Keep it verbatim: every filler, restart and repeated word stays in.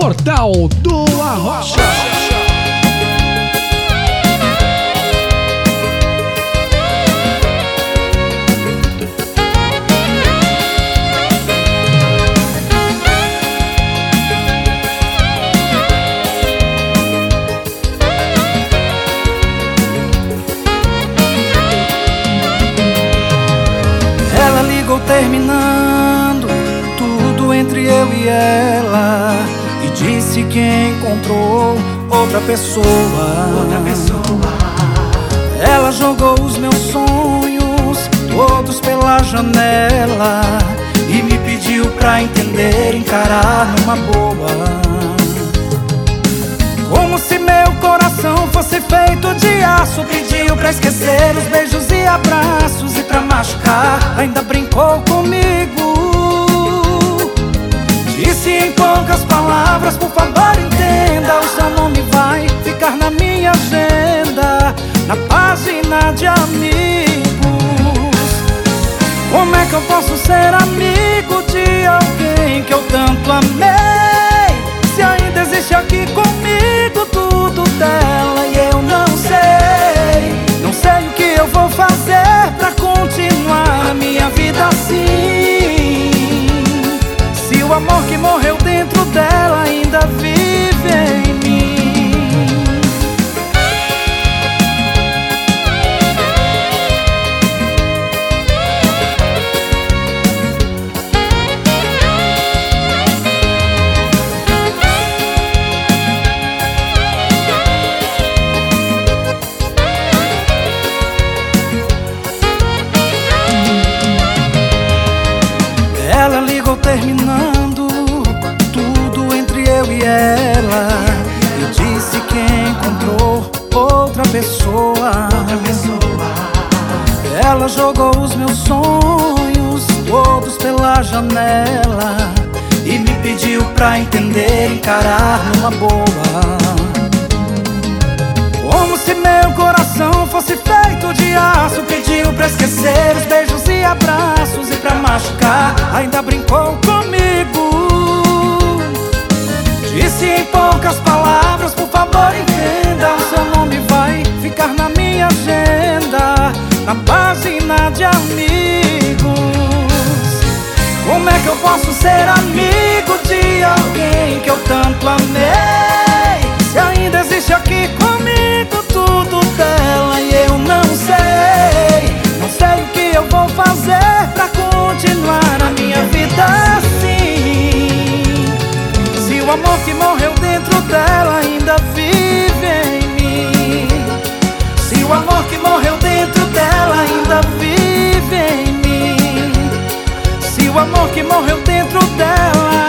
Portal do Arrocha. Ela ligou terminando tudo entre eu e ela e disse que encontrou outra pessoa. Outra pessoa. Ela jogou os meus sonhos todos pela janela e me pediu pra entender, encarar numa boa. Como se meu coração fosse feito de aço, pediu pra esquecer os beijos e abraços, e pra machucar ainda brincou comigo. Disse em poucas palavras: por favor entenda, o seu nome vai ficar na minha agenda, na página de amigos. Como é que eu posso ser amigo de alguém que eu tanto amei, se ainda existe aqui comigo tudo dela e eu não sei? Não sei o que eu vou fazer pra continuar a minha vida assim, se o amor que morreu dentro dela ainda vive em mim. Ela ligou terminando tudo entre eu e ela e disse que encontrou outra pessoa. Outra pessoa. Ela jogou os meus sonhos todos pela janela e me pediu pra entender, encarar numa boa. Como se meu coração fosse feito de aço, pediu pra esquecer os beijos e abraços, e pra machucar ainda brincou comigo. Disse em poucas palavras: por favor entenda, o seu nome vai ficar na minha agenda, na página de amigos. Como é que eu posso ser amigo de alguém que eu tanto amei, se ainda existe aqui comigo tudo dela e eu não sei? Não sei o que eu vou fazer pra continuar a minha vida assim, se o amor que morreu dentro dela ainda vive em mim. Se o amor que morreu dentro dela ainda vive em mim. Se o amor que morreu dentro dela